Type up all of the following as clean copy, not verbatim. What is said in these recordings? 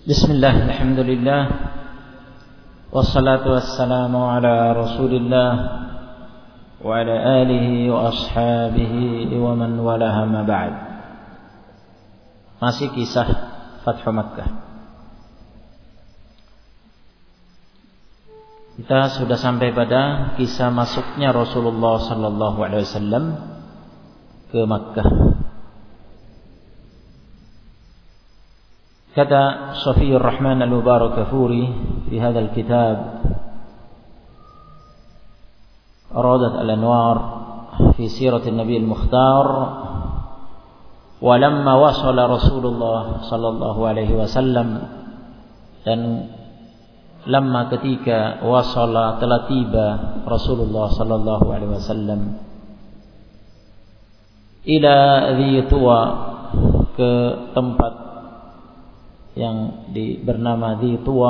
Bismillah, alhamdulillah, wassalatu wassalamu ala rasulillah wa ala alihi wa ashabihi wa man walaha ma ba'd. Masih kisah Fathu Makkah. Kita sudah sampai pada kisah masuknya Rasulullah sallallahu alaihi wasallam ke Makkah. Kata Shafiyur Rahman Al-Mubarakfuri di hadal kitab Aradat Al-Anwar fi Sirat Nabi Al-Mukhtar, walamma wasala Rasulullah sallallahu alaihi wasallam, dan lamma ketika wasala telah tiba Rasulullah sallallahu alaihi wasallam ila Dhi Tuwa, ke tempat yang bernama Dhi Tuwa,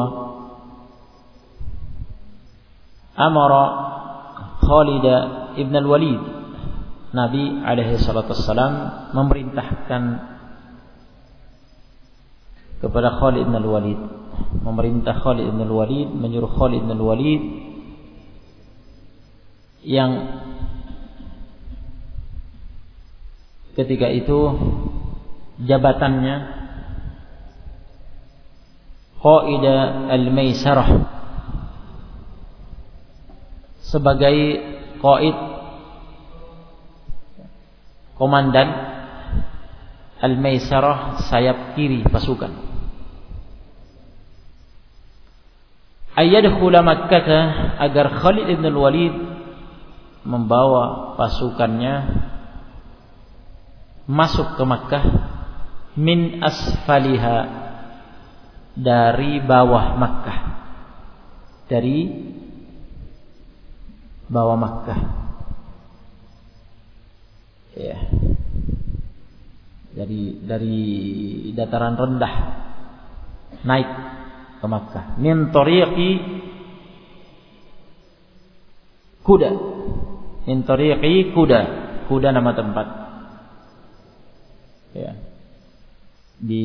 amara Khalid ibn al-Walid, Nabi alaihi salatu wassalam memerintahkan kepada Khalid ibn al-Walid, memerintah Khalid ibn al-Walid, menyuruh Khalid ibn al-Walid yang ketika itu jabatannya Qaida al-Maisarah, sebagai qaid, komandan al-Maisarah, sayap kiri pasukan. Ayyadkhula Makkah, agar Khalid ibn al-Walid membawa pasukannya masuk ke Makkah min asfaliha, dari bawah Makkah, dari bawah Makkah, ya, dari dataran rendah naik ke Makkah. Min tariqi Kuda, min tariqi Kuda, Kuda nama tempat, ya, di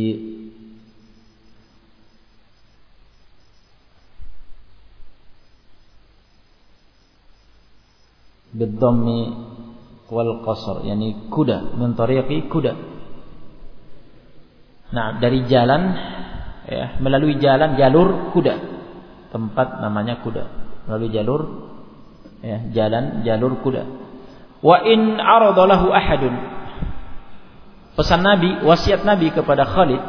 bidhammi wal qasr, yani Kuda, min tariqi Kuda. Nah, dari jalan, ya, melalui jalur Kuda, tempat namanya Kuda, melalui jalur, ya, jalur Kuda. Wa in arada lahu ahadun, pesan Nabi, wasiat Nabi kepada Khalid,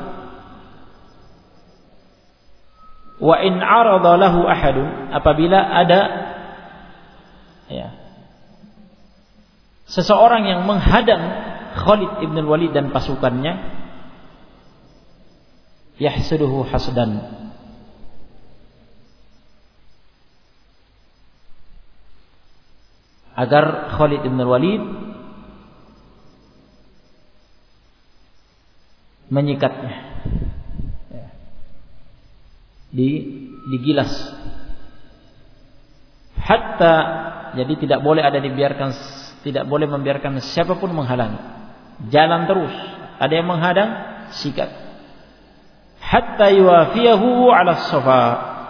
wa in arada lahu ahadun, apabila ada, ya, seseorang yang menghadang Khalid ibn al-Walid dan pasukannya, yahsuduhu hasdan, agar Khalid ibn al-Walid menyikatnya, digilas, hatta, jadi tidak boleh membiarkan siapapun menghalangi, jalan terus, ada yang menghadang, sikat, hatta yuwafiyahu ala Safa,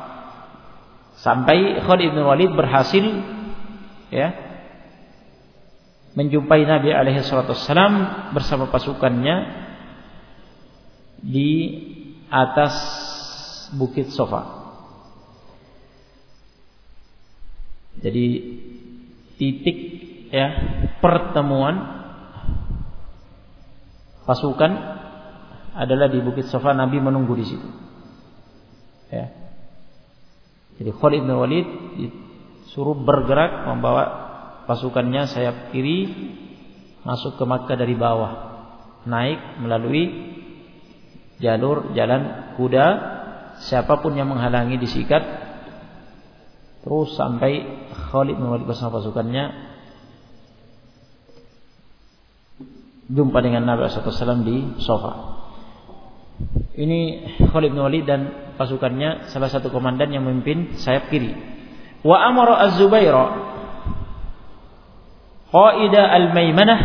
sampai Khalid bin Walid berhasil, ya, menjumpai Nabi alaihi salatu wassalam bersama pasukannya di atas bukit Safa. Jadi titik, ya, pertemuan pasukan adalah di bukit Safa. Nabi menunggu di situ, ya. Jadi Khalid bin Walid disuruh bergerak membawa pasukannya sayap kiri masuk ke Makkah dari bawah, naik melalui jalan Kuda, siapapun yang menghalangi disikat, terus sampai Khalid bin Walid bersama pasukannya jumpa dengan Nabi SAW di Safa. Ini Khalid bin Walid dan pasukannya, salah satu komandan yang memimpin sayap kiri. Wa amara Az-Zubair qaida al-Maimanah,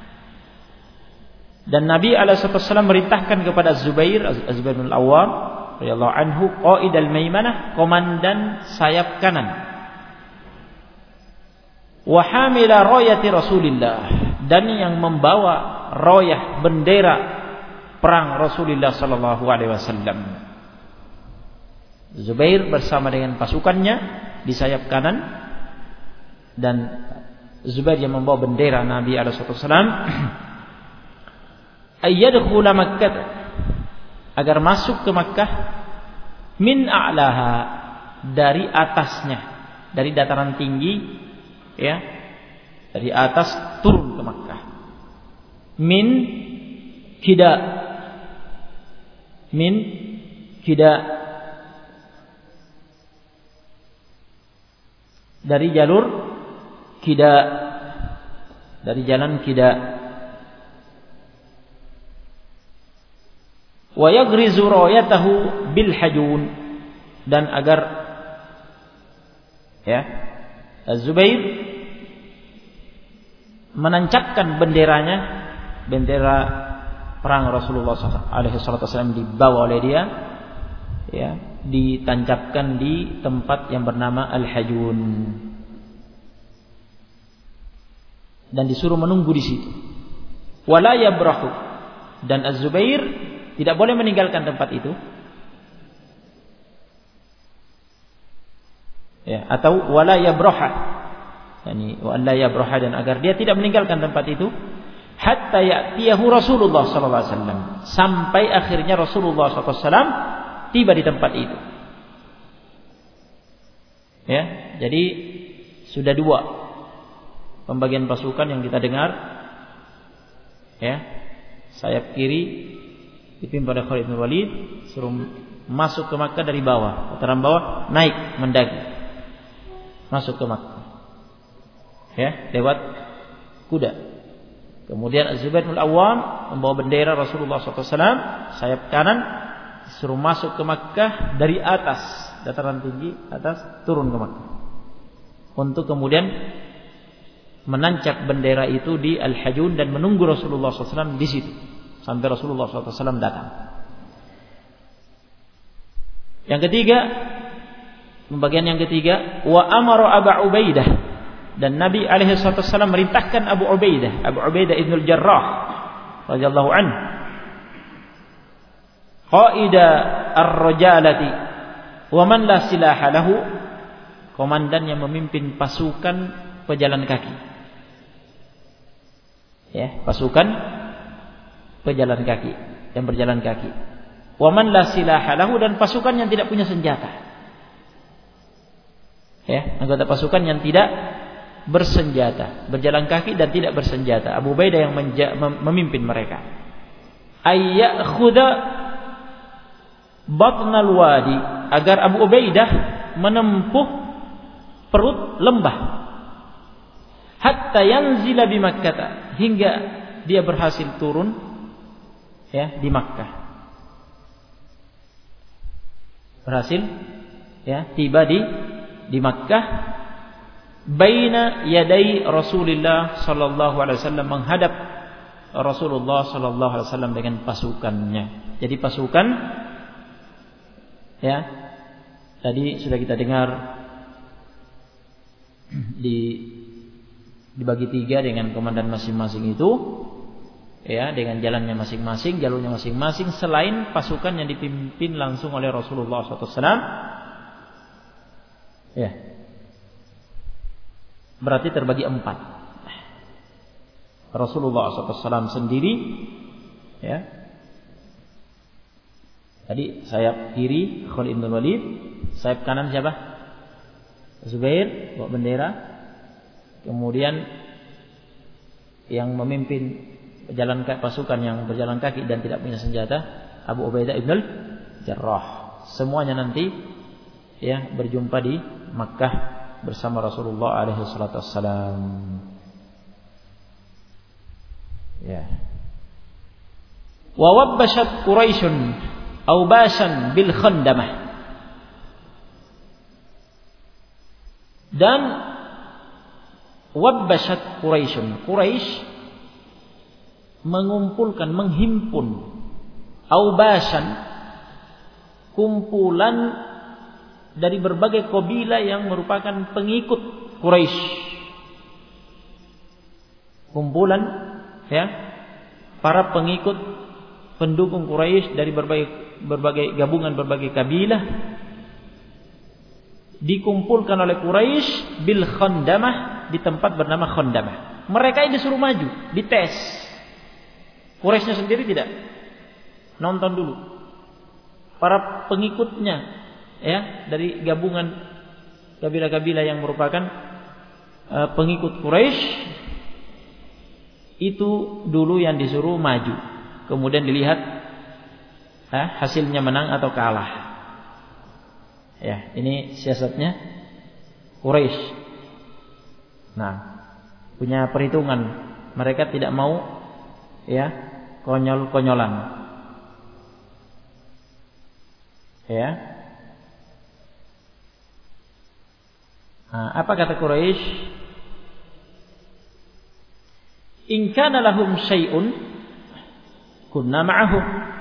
dan Nabi SAW merintahkan kepada Az-Zubair bin Al-Awwam radhiyallahu anhu qaidal maimanah, komandan sayap kanan. Wa hamila rayati Rasulillah, dan yang membawa rayah bendera perang Rasulullah sallallahu alaihi wasallam. Zubair bersama dengan pasukannya di sayap kanan, dan Zubair yang membawa bendera Nabi alaihi wasallam ayyadkhula Makkah, agar masuk ke Makkah, min a'laha, dari atasnya, dari dataran tinggi, ya, dari atas turun ke Makkah. Min kida, dari jalur kida, dari jalan kida. Wa yagrizu rayatahu bil hajun, dan agar, ya, Az-Zubair menancapkan benderanya, bendera perang Rasulullah SAW dibawa oleh dia, ya, ditancapkan di tempat yang bernama Al-Hajun, dan disuruh menunggu di situ. Wala yabrahu, dan Az-Zubair tidak boleh meninggalkan tempat itu, ya, atau wala yabraha, yani wala yabraha, dan agar dia tidak meninggalkan tempat itu hatta ya'tiyahu Rasulullah sallallahu alaihi wasallam, sampai akhirnya Rasulullah sallallahu alaihi wasallam tiba di tempat itu. Ya, jadi sudah dua pembagian pasukan yang kita dengar, ya. Sayap kiri dipimpin oleh Khalid bin Walid, suruh masuk ke Makkah dari bawah, dataran bawah, naik mendaki masuk ke Makkah, ya, lewat kuda. Kemudian Az-Zubair bin Al-Awwam membawa bendera Rasulullah SAW, sayap kanan, suruh masuk ke Makkah dari atas, dataran tinggi atas, turun ke Makkah, untuk kemudian menancap bendera itu di Al-Hajun dan menunggu Rasulullah SAW di situ sampai Rasulullah SAW datang. Yang ketiga, pembagian yang ketiga, wa amara Abu Ubaidah, dan Nabi alaihi wasallam merintahkan Abu Ubaidah ibn al-Jarrah radhiyallahu anhu, qaida ar-rajalati wa man la silaha lahu, komandan yang memimpin pasukan pejalan kaki, ya, pasukan pejalan kaki, yang berjalan kaki. Wa man la silaha lahu, dan pasukan yang tidak punya senjata, ya, anggota pasukan yang tidak bersenjata, berjalan kaki dan tidak bersenjata. Abu Ubaidah yang memimpin mereka. Ayyakhudha batnal wadi, agar Abu Ubaidah menempuh perut lembah, hatta yanzila bi Makkah, hingga dia berhasil turun, ya, di Makkah, berhasil, ya, tiba di Makkah, baina yadai Rasulullah sallallahu alaihi wasallam, menghadap Rasulullah sallallahu alaihi wasallam dengan pasukannya. Jadi pasukan, ya, tadi sudah kita dengar dibagi tiga dengan komandan masing-masing itu, ya, dengan jalannya masing-masing, jalurnya masing-masing, selain pasukan yang dipimpin langsung oleh Rasulullah SAW, ya, berarti terbagi 4. Rasulullah SAW sendiri, ya, tadi sayap kiri Khalid bin Walid, sayap kanan siapa? Zubair bawa bendera. Kemudian yang memimpin pasukan yang berjalan kaki dan tidak punya senjata, Abu Ubaidah ibn al-Jarrah. Semuanya nanti, ya, berjumpa di Makkah bersama Rasulullah alaihi salatu wassalam. Ya. Wa wabbashat Quraisyun awbasan bil khandamah, dan wabbashat Quraisyun, Quraisy menghimpun awbasan, kumpulan dari berbagai kabilah yang merupakan pengikut Quraisy. Kumpulan ya, para pengikut pendukung Quraisy dari berbagai gabungan berbagai kabilah dikumpulkan oleh Quraisy bil Khandamah, di tempat bernama Khandamah. Mereka ini disuruh maju, dites. Quraisynya sendiri tidak. Nonton dulu. Para pengikutnya ya, dari gabungan kabilah-kabilah yang merupakan pengikut Quraisy itu dulu yang disuruh maju. Kemudian dilihat hasilnya menang atau kalah. Ya, ini siasatnya Quraisy. Nah, punya perhitungan. Mereka tidak mau ya konyol-konyolan. Ya. Nah, apa kata Quraisy? In kana lahum syai'un kunna ma'ahum.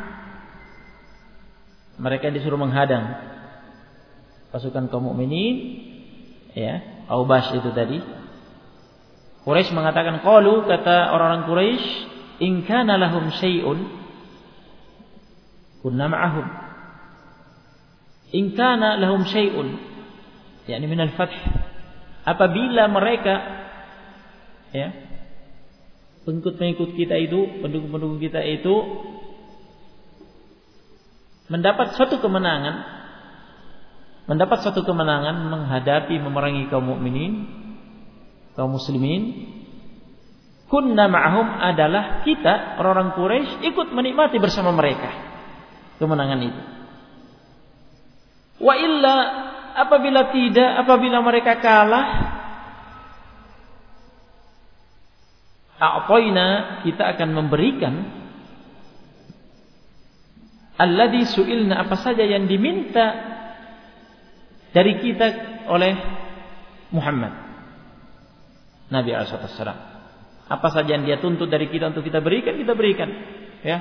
Mereka disuruh menghadang pasukan kaum mukminin, ya, Aubash itu tadi. Quraisy mengatakan, qalu, kata orang-orang Quraisy, in kana lahum syai'un kunna ma'ahum. In kana lahum syai'un, yakni min al-fath, apabila mereka ya, pengikut-pengikut kita itu, pendukung-pendukung kita itu mendapat suatu kemenangan menghadapi, memerangi kaum mukminin, kaum muslimin, kunna ma'ahum, adalah kita orang-orang Quraisy ikut menikmati bersama mereka kemenangan itu. Wa illa, apabila tidak, apabila mereka kalah, a'tayna, kita akan memberikan alladzi su'ilna, apa saja yang diminta dari kita oleh Muhammad Nabi SAW. Apa saja yang dia tuntut dari kita untuk kita berikan, ya.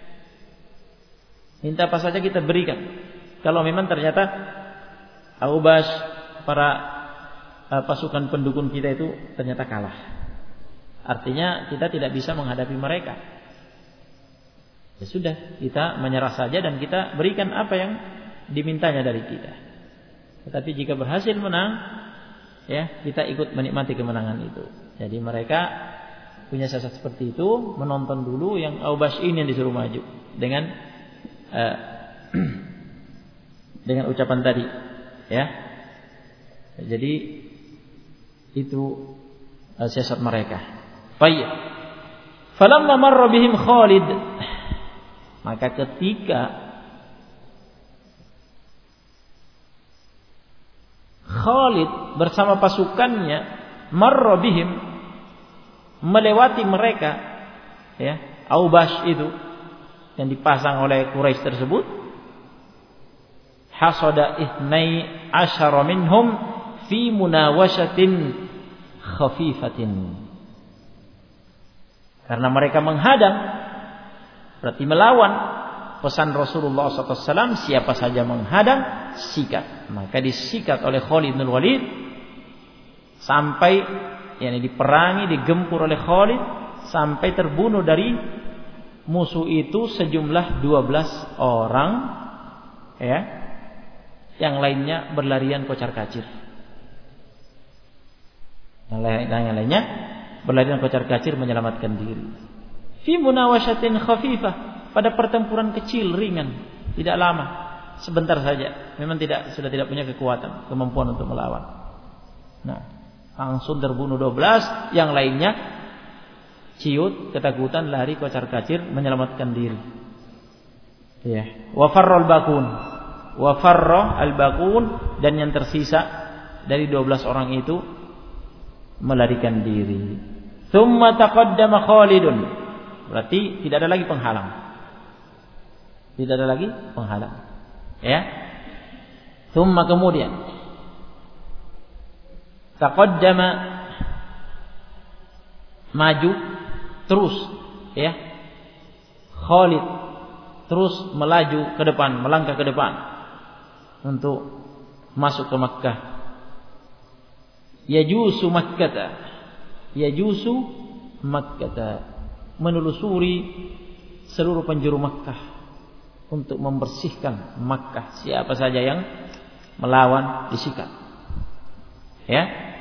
Minta apa saja kita berikan. Kalau memang ternyata Aubash, para pasukan pendukung kita itu ternyata kalah, artinya kita tidak bisa menghadapi mereka. Ya sudah, kita menyerah saja dan kita berikan apa yang dimintanya dari kita. Tetapi jika berhasil menang, ya, kita ikut menikmati kemenangan itu. Jadi mereka punya siasat seperti itu, menonton dulu yang Aubash ini yang disuruh maju dengan dengan ucapan tadi, ya. Jadi itu siasat mereka. Baik. Falamma marra bihim Khalid, maka ketika Khalid bersama pasukannya marra bihim, melewati mereka, ya, Aubash itu yang dipasang oleh Quraisy tersebut, hasada 12 minhum fi munawashatin khafifatin. Karena mereka menghadang, berarti melawan pesan Rasulullah SAW, siapa saja menghadang sikat. Maka disikat oleh Khalid bin Walid sampai, yakni diperangi, digempur oleh Khalid sampai terbunuh dari musuh itu sejumlah 12 orang, ya. Yang lainnya berlarian kocar-kacir. Yang lainnya berlarian kocar-kacir menyelamatkan diri. Fi munawashatin khafifah, pada pertempuran kecil ringan, tidak lama, sebentar saja. Memang sudah tidak punya kekuatan, kemampuan untuk melawan. Nah, langsung terbunuh 12, yang lainnya ciut, ketakutan, lari kocar-kacir menyelamatkan diri. Ya, wa farra al-baqun, dan yang tersisa dari 12 orang itu melarikan diri. Tsumma taqaddama Khalidun, berarti tidak ada lagi penghalang. Tidak ada lagi penghalang. Ya. Tsumma, kemudian taqaddama, maju terus, ya. Khalid terus melaju ke depan, melangkah ke depan. untuk masuk ke Makkah. Yajusu Makkah, menelusuri seluruh penjuru Makkah untuk membersihkan Makkah. Siapa saja yang melawan disikat. Ya.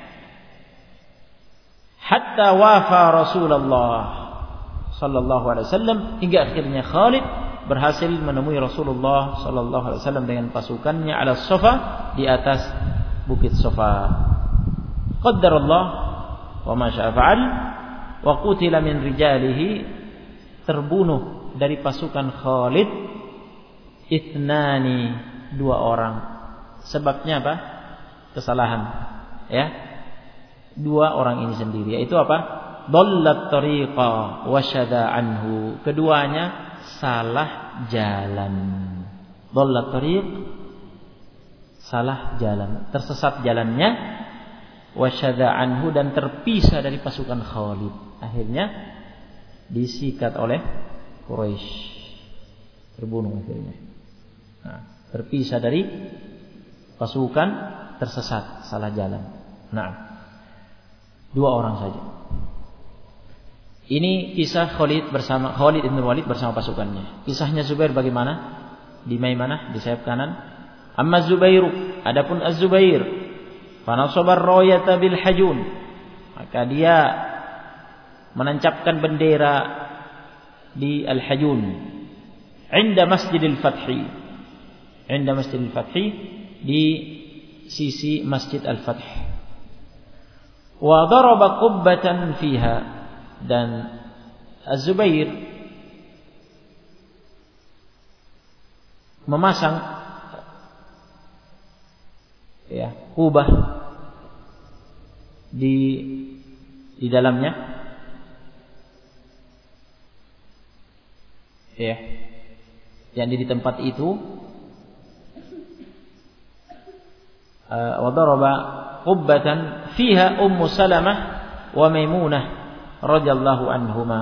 Hatta wafa Rasulullah sallallahu alaihi wasallam, hingga akhirnya Khalid berhasil menemui Rasulullah sallallahu alaihi wasallam dengan pasukannya ala Safa, di atas bukit Safa. Qaddarallah wa ma syaa fa'al, wa qutila min rijalihi, terbunuh dari pasukan Khalid ithnani, 2 orang. Sebabnya apa? Kesalahan, ya. 2 orang ini sendiri, yaitu apa? Dallat tariqa wa syada anhu, keduanya salah jalan. Dallat tariq, salah jalan, tersesat jalannya, wa syada anhu, dan terpisah dari pasukan Khalid. Akhirnya disikat oleh Quraisy, terbunuh akhirnya. Nah, terpisah dari pasukan, tersesat, salah jalan. Nah, 2 orang saja. Ini kisah Khalid ibn Walid bersama pasukannya. Kisahnya Zubair bagaimana? Di Maimanah, di sayap kanan. Amma Zubairu, adapun Az-Zubair, fanasabar rayata bil hajun, maka dia menancapkan bendera di Al-Hajun, inda Masjidil Fathi, di sisi Masjid Al-Fath. Wa daraba qubbatan fiha, dan Az-Zubair memasang kubah di dalamnya, yang di tempat itu. Wa daraba qubbatan fiha Ummu Salamah wa Maimunah radhiyallahu anhuma.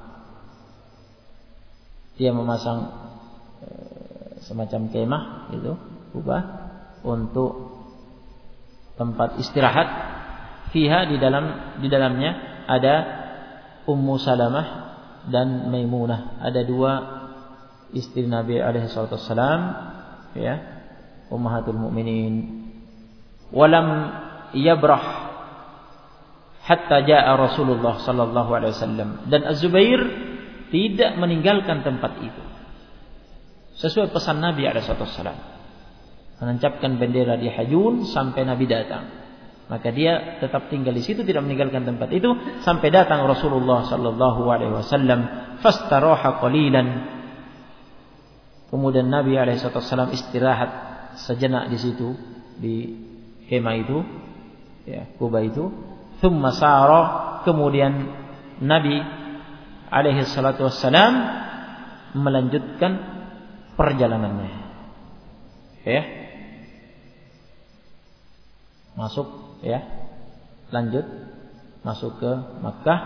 Dia memasang semacam kemah itu, kubah, untuk tempat istirahat. Fiha, di dalamnya ada Ummu Salamah dan Maimunah, ada 2 istri Nabi alaihi salatu wassalam, ya, ummahatul mukminin. Walam yabrah hatta jaa Rasulullah sallallahu alaihi wasallam, dan Az-Zubair tidak meninggalkan tempat itu sesuai pesan Nabi alaihi wasallam, menancapkan bendera di Hajun sampai Nabi datang. Maka dia tetap tinggal di situ, tidak meninggalkan tempat itu sampai datang Rasulullah sallallahu alaihi wasallam. Fastaraha qalilan, kemudian Nabi alaihi wasallam istirahat sejenak di situ, di kemah itu, ya, kubah itu. Thumma sara, kemudian Nabi alaihi salatu wassalam melanjutkan perjalanannya, ya, masuk ke Makkah.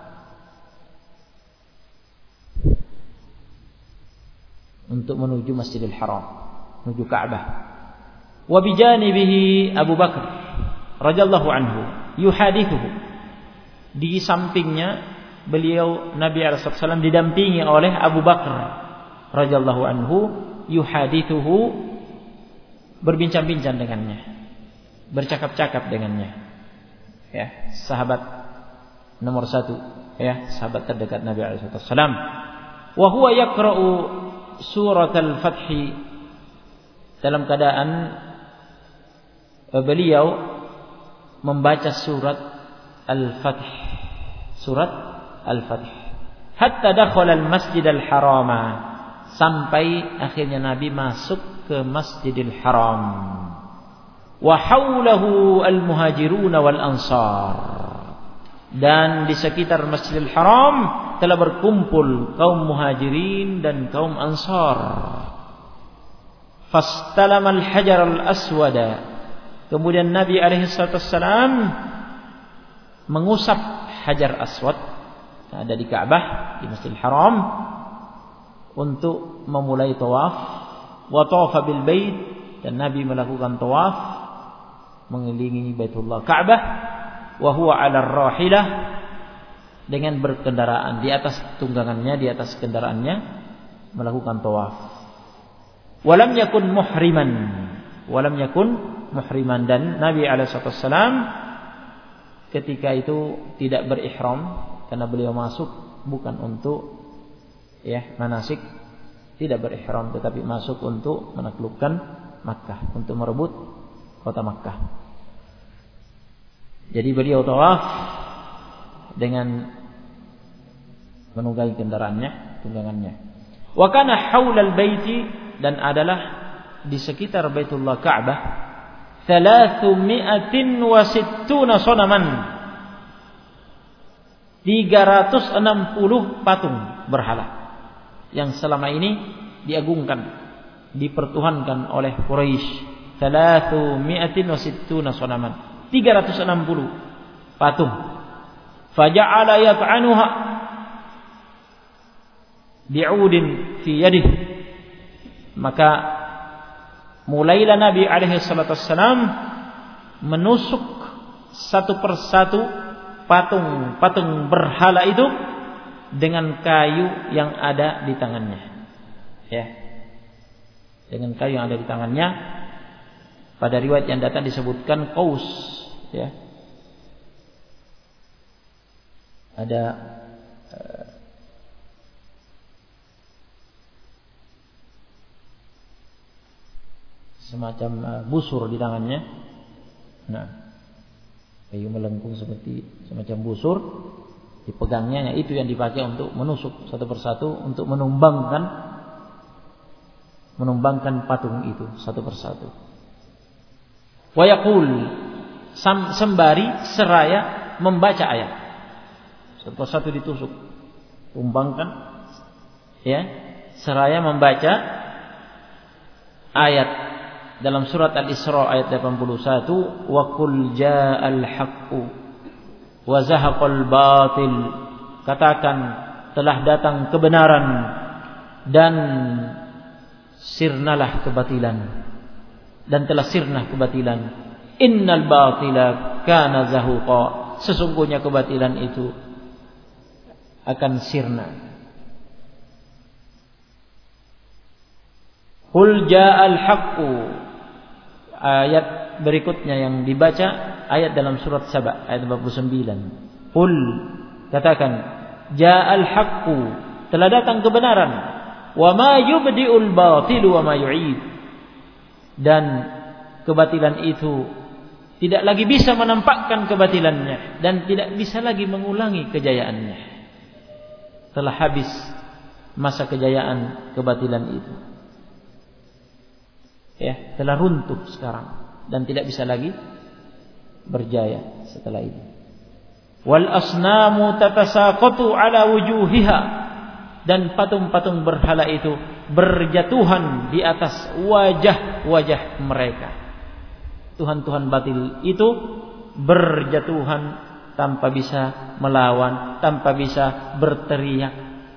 Untuk menuju Masjidil Haram, menuju Ka'bah. Wa bijanibihi Abu Bakar radhiyallahu anhu yuhadithuhu, di sampingnya beliau Nabi alaihi wasallam didampingi oleh Abu Bakar radhiyallahu anhu, yuhadithuhu, berbincang-bincang dengannya, bercakap-cakap dengannya, ya, sahabat nomor 1, ya, sahabat terdekat Nabi alaihi wasallam. Wa huwa yaqra'u surat al-Fath, dalam keadaan beliau membaca surat Al-Fath, hatta dakhala al-Masjid al-Haram, sampai akhirnya Nabi masuk ke Masjidil Haram. Wa haulahu al-muhajirun wal ansar, dan di sekitar Masjidil Haram telah berkumpul kaum muhajirin dan kaum ansar. Fastalama al-hajar al-aswada, kemudian Nabi alaihi wasallam mengusap hajar aswad yang ada di Ka'bah, di Masjidil Haram, untuk memulai tawaf. Wa tawafa bil bait, dan Nabi melakukan tawaf mengelilingi Baitullah Ka'bah wa huwa 'ala ar-rahilah, dengan berkendaraan di atas tunggangannya, di atas kendaraannya melakukan tawaf. Walam yakun muhriman, dan Nabi alaihi wasallam ketika itu tidak berihram karena beliau masuk bukan untuk manasik, tidak berihram tetapi masuk untuk menaklukkan Makkah, untuk merebut kota Makkah. Jadi beliau tawaf dengan menunggangi tunggangannya. Wa kana haulal baiti, dan adalah di sekitar Baitullah Ka'bah 360 sanaman, 360 patung berhala yang selama ini diagungkan, dipertuhankan oleh Quraisy. 360 sanaman, 360 patung. Faja'ala yat'anuha bi'udin fi yadihi, maka mulailah Nabi alaihi salatu wassalam menusuk satu persatu patung berhala itu dengan kayu yang ada di tangannya. Dengan kayu yang ada di tangannya. Pada riwayat yang datang disebutkan qaus, ada semacam busur di tangannya. Nah, kayu melengkung seperti semacam busur, dipegangnya, itu yang dipakai untuk menusuk satu persatu, untuk menumbangkan patung itu satu persatu. Wa yaqul, sembari seraya membaca ayat, satu persatu ditusuk, tumbangkan, seraya membaca ayat dalam surat Al-Isra ayat 81, wa qul ja'al haqqu wa zahaqal batil, katakan telah datang kebenaran dan sirnalah kebatilan, dan telah sirna kebatilan. Innal batila kana zahuqa, sesungguhnya kebatilan itu akan sirna. Qul ja'al haqqu, ayat berikutnya yang dibaca ayat dalam surat Saba ayat 49. Qul, katakan, ja'al haqqu, telah datang kebenaran, wa ma yubdi'ul batilu wa ma yu'id, dan kebatilan itu tidak lagi bisa menampakkan kebatilannya dan tidak bisa lagi mengulangi kejayaannya. Telah habis masa kejayaan kebatilan itu. Telah runtuh sekarang dan tidak bisa lagi berjaya setelah ini. Wal asnamu tatasaqatu ala wujuhiha, dan patung-patung berhala itu berjatuhan di atas wajah-wajah mereka. Tuhan-tuhan batil itu berjatuhan tanpa bisa melawan, tanpa bisa berteriak.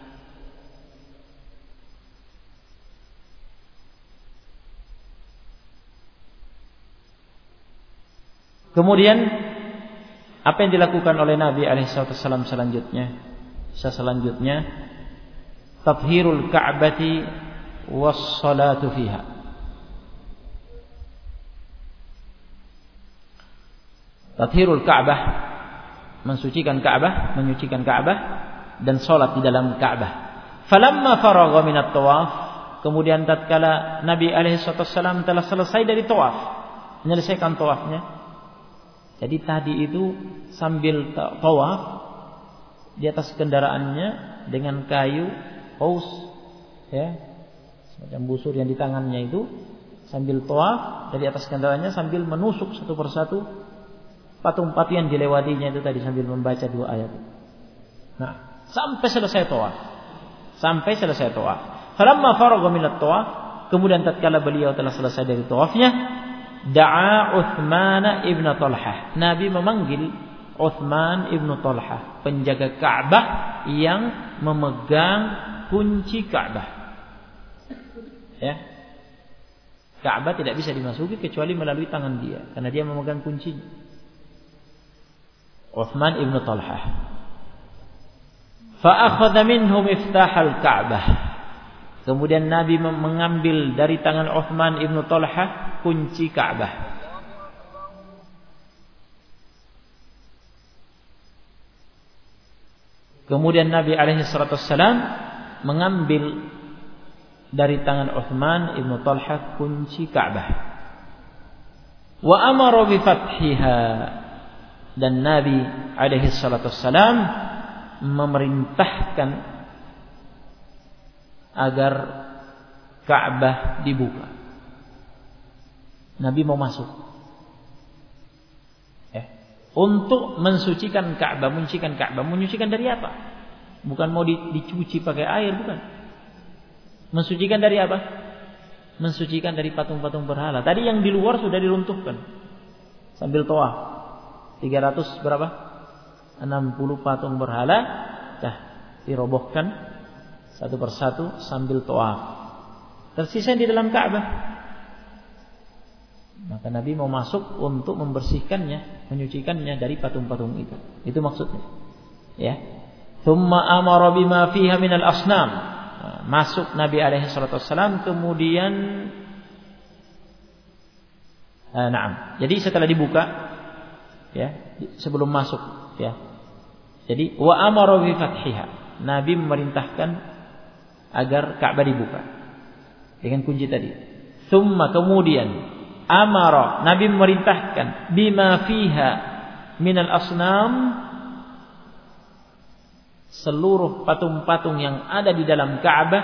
Kemudian apa yang dilakukan oleh Nabi alaihissalam selanjutnya? Tathhirul Ka'bati was-salatu fiha. Tathhirul Ka'bah, menyucikan Ka'bah dan salat di dalam Ka'bah. Falamma faragha minat tawaf, kemudian tatkala Nabi alaihi wasallam telah selesai dari tawaf, menyelesaikan tawafnya. Jadi tadi itu sambil tawaf di atas kendaraannya dengan kayu qaus, semacam busur yang di tangannya itu, sambil tawaf dari atas kendaraannya sambil menusuk satu persatu patung-patung yang dilewatinya itu tadi sambil membaca 2 ayat. Nah, sampai selesai tawaf. Falamma faragha minat tawaf, kemudian tatkala beliau telah selesai dari tawafnya, da'a Uthman ibn Talhah. Nabi memanggil Uthman ibn Talhah, penjaga Ka'bah yang memegang kunci Ka'bah. Ka'bah tidak bisa dimasuki kecuali melalui tangan dia, karena dia memegang kuncinya. Uthman ibn Talhah. Fa akhadha minhu miftahal Ka'bah. Kemudian Nabi mengambil dari tangan Uthman ibn Talhah kunci Ka'bah. Kemudian Nabi alaihi salatu wassalam mengambil dari tangan Uthman ibn Talhah kunci Ka'bah. Wa amara bi fathiha, dan Nabi alaihi salatu wassalam memerintahkan agar Ka'bah dibuka. Nabi mau masuk untuk mensucikan Ka'bah, menyucikan Ka'bah. Menyucikan dari apa? Bukan mau dicuci pakai air, bukan. Mensucikan dari apa? Mensucikan dari patung-patung berhala. Tadi yang di luar sudah diruntuhkan sambil tawaf. 300 berapa? 60 patung berhala dah dirobohkan satu persatu sambil tawaf. Tersisa di dalam Ka'bah. Maka Nabi mau masuk untuk membersihkannya, menyucikannya dari patung-patung itu. Itu maksudnya. Ya. Tsumma amara bima fiha minal asnam. Masuk Nabi alaihi salatu wassalam, kemudian jadi setelah dibuka, ya, sebelum masuk, ya. Jadi wa amara bi fathiha. Nabi memerintahkan agar Ka'bah dibuka dengan kunci tadi. Tsumma, kemudian amara, Nabi memerintahkan bima fiha minal asnam, seluruh patung-patung yang ada di dalam Ka'bah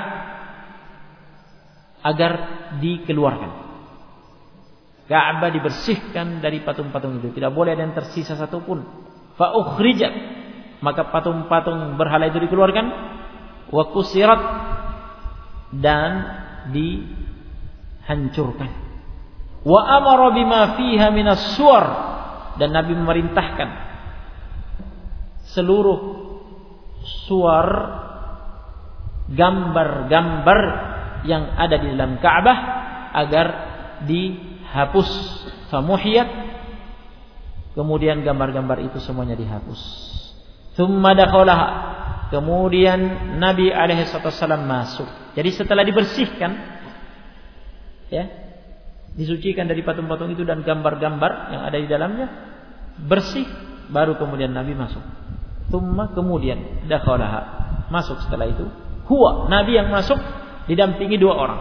agar dikeluarkan. Ka'bah dibersihkan dari patung-patung itu, tidak boleh ada yang tersisa satupun. Fa ukhrijat, maka patung-patung berhala itu dikeluarkan. Wa kusirat, dan dihancurkan. Wa amara bima fiha minas suwar, dan Nabi memerintahkan seluruh suar, gambar-gambar yang ada di dalam Ka'bah agar dihapus. Famuhiyat, kemudian gambar-gambar itu semuanya dihapus. Tsumma dakhalaha, kemudian Nabi alaihi wasallam masuk. Jadi setelah dibersihkan, ya, disucikan dari patung-patung itu dan gambar-gambar yang ada di dalamnya, bersih, baru kemudian Nabi masuk. Tsumma, kemudian dakhalaha, masuk setelah itu. Huwa, Nabi yang masuk didampingi dua orang,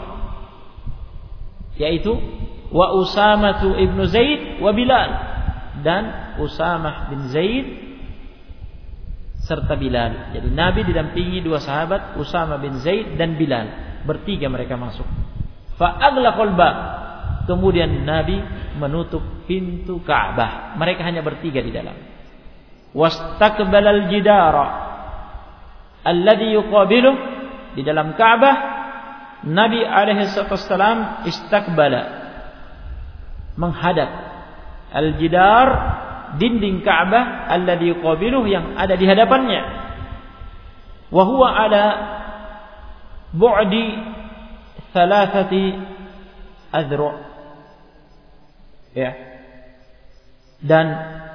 yaitu wa Usamah ibnu Zaid wa Bilal, dan Usamah bin Zaid serta Bilal. Jadi Nabi didampingi dua sahabat, Usamah bin Zaid dan Bilal, bertiga mereka masuk. Fa aghlaqal bab, kemudian Nabi menutup pintu Ka'bah. Mereka hanya bertiga di dalam. Wastaqbalal jidara alladhi yuqabiluh, di dalam Ka'bah Nabi alaihi wasallam istaqbala, menghadap al-jidar, dinding Ka'bah, alladhi yuqabiluh, yang ada di hadapannya. Wa huwa ala bu'di 3 adru', ya, dan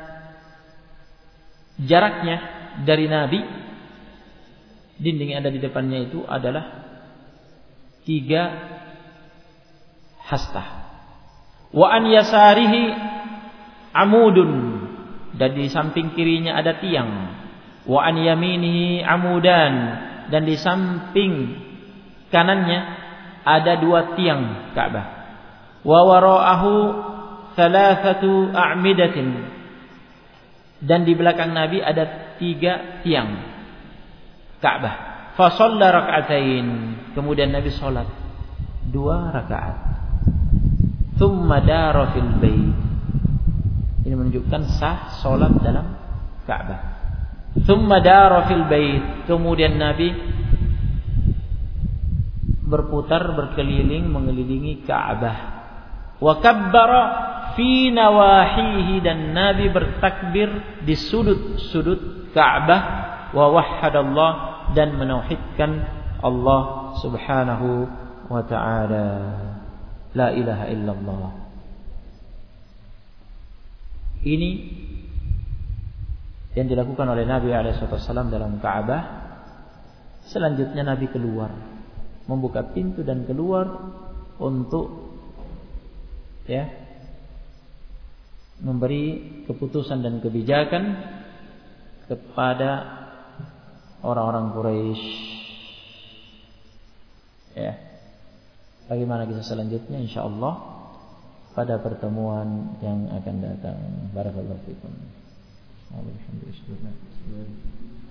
jaraknya dari Nabi, dinding yang ada di depannya itu adalah 3 hastah. Wa an yasarihi amudun, dan di samping kirinya ada tiang. Wa an yaminihi amudan, dan di samping kanannya ada 2 tiang Ka'bah. Wa wara'ahu 3 a'midatin, dan di belakang Nabi ada 3 tiang Ka'bah. Fa shalla rak'atain, kemudian Nabi salat 2 rakaat. Tsumma dara fil bait, ini menunjukkan sah salat dalam Ka'bah. Tsumma dara fil bait, kemudian Nabi berputar, berkeliling, mengelilingi Ka'bah. Wa kabbara fi nawahihi, dan Nabi bertakbir di sudut-sudut Ka'bah. Wa wahhadallah, dan menauhidkan Allah subhanahu wa ta'ala. la ilaha illallah. Ini yang dilakukan oleh Nabi SAW dalam Ka'bah. Selanjutnya Nabi keluar, membuka pintu dan keluar untuk memberi keputusan dan kebijakan kepada orang-orang Quraisy. Bagaimana kisah selanjutnya insyaallah pada pertemuan yang akan datang. Barakallahu fikum. Alhamdulillah.